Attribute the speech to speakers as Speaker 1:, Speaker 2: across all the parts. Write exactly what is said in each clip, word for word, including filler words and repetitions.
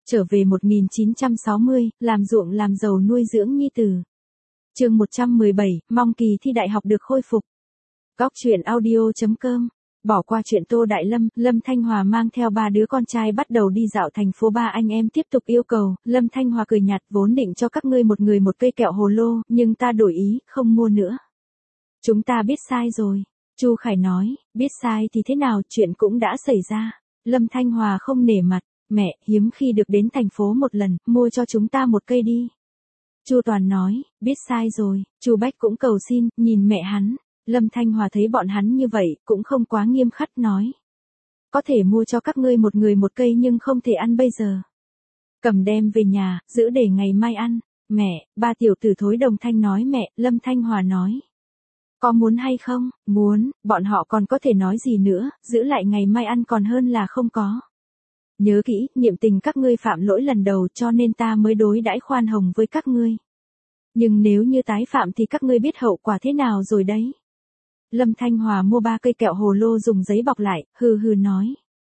Speaker 1: Trở về một nghìn chín trăm sáu mươi, làm ruộng làm giàu nuôi dưỡng nhi tử. Chương một trăm mười bảy, mong kỳ thi đại học được khôi phục. Góc truyện audio chấm com. Bỏ qua chuyện Tô Đại Lâm, Lâm Thanh Hòa mang theo ba đứa con trai bắt đầu đi dạo thành phố. Ba anh em tiếp tục yêu cầu. Lâm Thanh Hòa cười nhạt, vốn định cho các ngươi một người một cây kẹo hồ lô, nhưng ta đổi ý, không mua nữa. Chúng ta biết sai rồi. Chu Khải nói, biết sai thì thế nào, chuyện cũng đã xảy ra. Lâm Thanh Hòa không nể mặt, mẹ, hiếm khi được đến thành phố một lần, mua cho chúng ta một cây đi. Chu Toàn nói, biết sai rồi. Chu Bách cũng cầu xin, nhìn mẹ hắn. Lâm Thanh Hòa thấy bọn hắn như vậy, cũng không quá nghiêm khắc, nói. Có thể mua cho các ngươi một người một cây nhưng không thể ăn bây giờ. Cầm đem về nhà, giữ để ngày mai ăn. Mẹ, ba tiểu tử thối đồng thanh nói mẹ. Lâm Thanh Hòa nói. Có muốn hay không? Muốn, bọn họ còn có thể nói gì nữa, giữ lại ngày mai ăn còn hơn là không có. Nhớ kỹ, niệm tình các ngươi phạm lỗi lần đầu cho nên ta mới đối đãi khoan hồng với các ngươi. Nhưng nếu như tái phạm thì các ngươi biết hậu quả thế nào rồi đấy. Lâm Thanh Hòa mua ba cây kẹo hồ lô dùng giấy bọc lại, hừ hừ nói.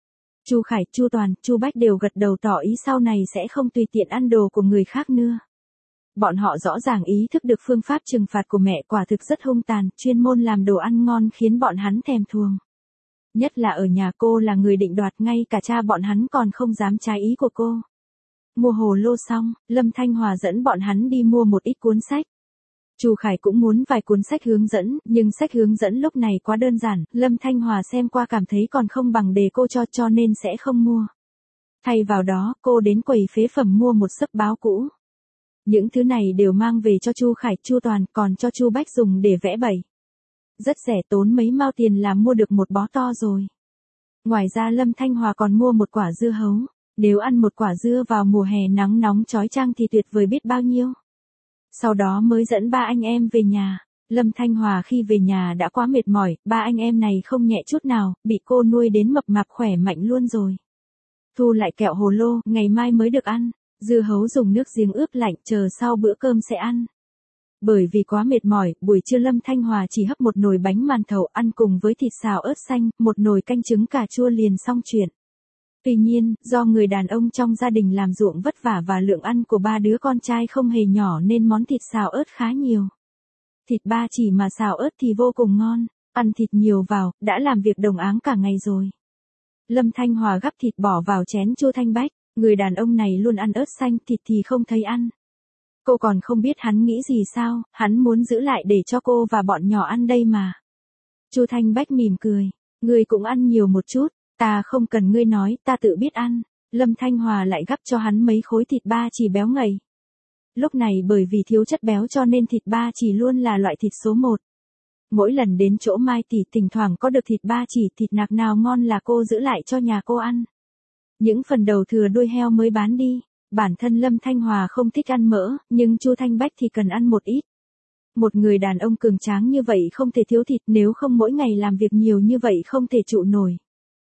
Speaker 1: Chu Khải, Chu Toàn, Chu Bách đều gật đầu tỏ ý sau này sẽ không tùy tiện ăn đồ của người khác nữa. Bọn họ rõ ràng ý thức được phương pháp trừng phạt của mẹ quả thực rất hung tàn, chuyên môn làm đồ ăn ngon khiến bọn hắn thèm thuồng. Nhất là ở nhà cô là người định đoạt, ngay cả cha bọn hắn còn không dám trái ý của cô. Mua hồ lô xong, Lâm Thanh Hòa dẫn bọn hắn đi mua một ít cuốn sách. Chu Khải cũng muốn vài cuốn sách hướng dẫn, nhưng sách hướng dẫn lúc này quá đơn giản, Lâm Thanh Hòa xem qua cảm thấy còn không bằng đề cô cho cho nên sẽ không mua. Thay vào đó, cô đến quầy phế phẩm mua một xấp báo cũ. Những thứ này đều mang về cho Chu Khải, Chu Toàn, còn cho Chu Bách dùng để vẽ bậy. Rất rẻ, tốn mấy mao tiền là mua được một bó to rồi. Ngoài ra Lâm Thanh Hòa còn mua một quả dưa hấu. Nếu ăn một quả dưa vào mùa hè nắng nóng chói chang thì tuyệt vời biết bao nhiêu. Sau đó mới dẫn ba anh em về nhà. Lâm Thanh Hòa khi về nhà đã quá mệt mỏi, ba anh em này không nhẹ chút nào, bị cô nuôi đến mập mạp khỏe mạnh luôn rồi. Thu lại kẹo hồ lô, ngày mai mới được ăn. Dưa hấu dùng nước giếng ướp lạnh, chờ sau bữa cơm sẽ ăn. Bởi vì quá mệt mỏi, buổi trưa Lâm Thanh Hòa chỉ hấp một nồi bánh màn thầu ăn cùng với thịt xào ớt xanh, một nồi canh trứng cà chua liền xong chuyện. Tuy nhiên, do người đàn ông trong gia đình làm ruộng vất vả và lượng ăn của ba đứa con trai không hề nhỏ nên món thịt xào ớt khá nhiều. Thịt ba chỉ mà xào ớt thì vô cùng ngon, ăn thịt nhiều vào, đã làm việc đồng áng cả ngày rồi. Lâm Thanh Hòa gắp thịt bỏ vào chén Chu Thanh Bách, người đàn ông này luôn ăn ớt xanh, thịt thì không thấy ăn. Cô còn không biết hắn nghĩ gì sao, hắn muốn giữ lại để cho cô và bọn nhỏ ăn đây mà. Chu Thanh Bách mỉm cười, ngươi cũng ăn nhiều một chút. Ta không cần ngươi nói, ta tự biết ăn. Lâm Thanh Hòa lại gắp cho hắn mấy khối thịt ba chỉ béo ngậy. Lúc này bởi vì thiếu chất béo cho nên thịt ba chỉ luôn là loại thịt số một. Mỗi lần đến chỗ Mai tỷ thỉnh thoảng có được thịt ba chỉ, thịt nạc nào ngon là cô giữ lại cho nhà cô ăn. Những phần đầu thừa đuôi heo mới bán đi. Bản thân Lâm Thanh Hòa không thích ăn mỡ, nhưng Chu Thanh Bách thì cần ăn một ít. Một người đàn ông cường tráng như vậy không thể thiếu thịt, nếu không mỗi ngày làm việc nhiều như vậy không thể trụ nổi.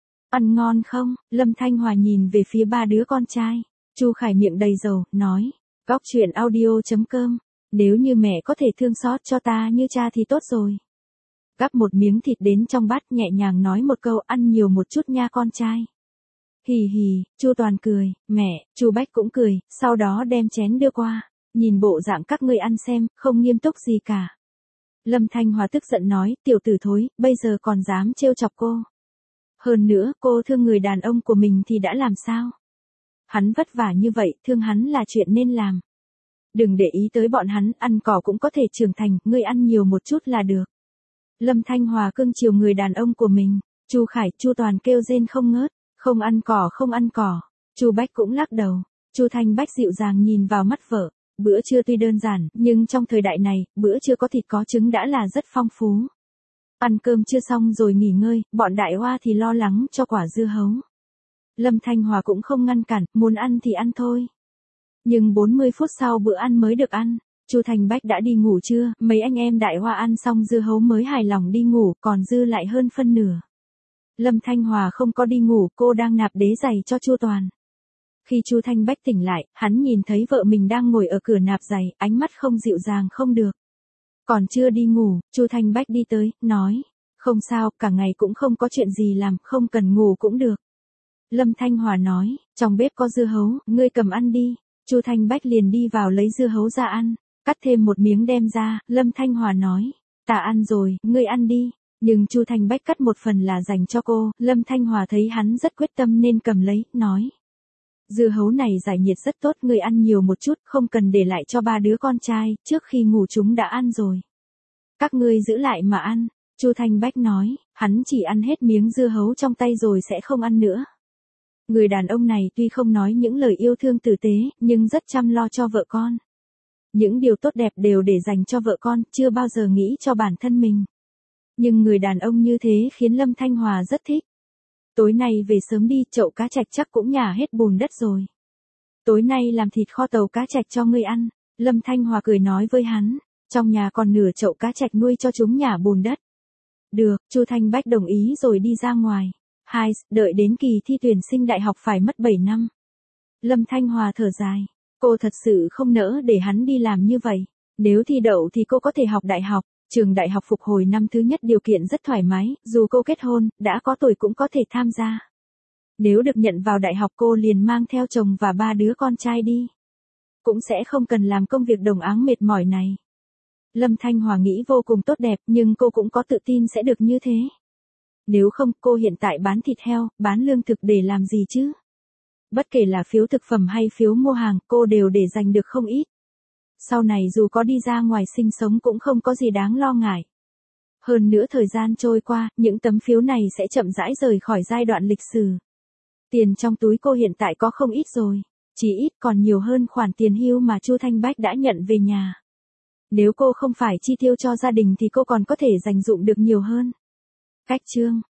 Speaker 1: Ăn ngon không? Lâm Thanh Hòa nhìn về phía ba đứa con trai. Chu Khải miệng đầy dầu, nói. Góc truyện audio chấm com. Nếu như mẹ có thể thương xót cho ta như cha thì tốt rồi. Gắp một miếng thịt đến trong bát, nhẹ nhàng nói một câu, ăn nhiều một chút nha con trai. Hì hì, Chu Toàn cười, mẹ, Chu Bách cũng cười, sau đó đem chén đưa qua. Nhìn bộ dạng các ngươi ăn xem, không nghiêm túc gì cả. Lâm Thanh Hòa tức giận nói, tiểu tử thối, bây giờ còn dám trêu chọc cô. Hơn nữa, cô thương người đàn ông của mình thì đã làm sao? Hắn vất vả như vậy, thương hắn là chuyện nên làm. Đừng để ý tới bọn hắn, ăn cỏ cũng có thể trưởng thành, ngươi ăn nhiều một chút là được. Lâm Thanh Hòa cưng chiều người đàn ông của mình. Chu Khải, Chu Toàn kêu rên không ngớt, không ăn cỏ không ăn cỏ. Chu Bách cũng lắc đầu. Chu Thanh Bách dịu dàng nhìn vào mắt vợ. Bữa trưa tuy đơn giản, nhưng trong thời đại này, bữa trưa có thịt có trứng đã là rất phong phú. Ăn cơm chưa xong rồi nghỉ ngơi, bọn đại hoa thì lo lắng cho quả dưa hấu. Lâm Thanh Hòa cũng không ngăn cản, muốn ăn thì ăn thôi. Nhưng bốn mươi phút sau bữa ăn mới được ăn. Chu Thanh Bách đã đi ngủ trưa, mấy anh em đại hoa ăn xong dưa hấu mới hài lòng đi ngủ, còn dư lại hơn phân nửa. Lâm Thanh Hòa không có đi ngủ, cô đang nạp đế giày cho Chu Toàn. Khi Chu Thanh Bách tỉnh lại, hắn nhìn thấy vợ mình đang ngồi ở cửa nạp giày, ánh mắt không dịu dàng không được. Còn chưa đi ngủ, Chu Thanh Bách đi tới, nói, không sao, cả ngày cũng không có chuyện gì làm, không cần ngủ cũng được. Lâm Thanh Hòa nói, trong bếp có dưa hấu, ngươi cầm ăn đi. Chu Thanh Bách liền đi vào lấy dưa hấu ra ăn, cắt thêm một miếng đem ra, Lâm Thanh Hòa nói, ta ăn rồi, ngươi ăn đi. Nhưng Chu Thanh Bách cắt một phần là dành cho cô, Lâm Thanh Hòa thấy hắn rất quyết tâm nên cầm lấy, nói. Dưa hấu này giải nhiệt rất tốt, ngươi ăn nhiều một chút, không cần để lại cho ba đứa con trai, trước khi ngủ chúng đã ăn rồi. Các ngươi giữ lại mà ăn, Chu Thanh Bách nói, hắn chỉ ăn hết miếng dưa hấu trong tay rồi sẽ không ăn nữa. Người đàn ông này tuy không nói những lời yêu thương tử tế, nhưng rất chăm lo cho vợ con. Những điều tốt đẹp đều để dành cho vợ con, chưa bao giờ nghĩ cho bản thân mình. Nhưng người đàn ông như thế khiến Lâm Thanh Hòa rất thích. Tối nay về sớm đi, chậu cá trạch chắc cũng nhả hết bùn đất rồi. Tối nay làm thịt kho tàu cá trạch cho ngươi ăn, Lâm Thanh Hòa cười nói với hắn, trong nhà còn nửa chậu cá trạch nuôi cho chúng nhả bùn đất. Được, Chu Thanh Bách đồng ý rồi đi ra ngoài. Hai, đợi đến kỳ thi tuyển sinh đại học phải mất bảy năm. Lâm Thanh Hòa thở dài, cô thật sự không nỡ để hắn đi làm như vậy. Nếu thi đậu thì cô có thể học đại học, trường đại học phục hồi năm thứ nhất điều kiện rất thoải mái, dù cô kết hôn, đã có tuổi cũng có thể tham gia. Nếu được nhận vào đại học cô liền mang theo chồng và ba đứa con trai đi. Cũng sẽ không cần làm công việc đồng áng mệt mỏi này. Lâm Thanh Hòa nghĩ vô cùng tốt đẹp nhưng cô cũng có tự tin sẽ được như thế. Nếu không cô hiện tại bán thịt heo, bán lương thực để làm gì chứ? Bất kể là phiếu thực phẩm hay phiếu mua hàng, cô đều để dành được không ít. Sau này dù có đi ra ngoài sinh sống cũng không có gì đáng lo ngại. Hơn nữa thời gian trôi qua, những tấm phiếu này sẽ chậm rãi rời khỏi giai đoạn lịch sử. Tiền trong túi cô hiện tại có không ít rồi, chỉ ít còn nhiều hơn khoản tiền hưu mà Chu Thanh Bách đã nhận về nhà. Nếu cô không phải chi tiêu cho gia đình thì cô còn có thể dành dụm được nhiều hơn. Cách chương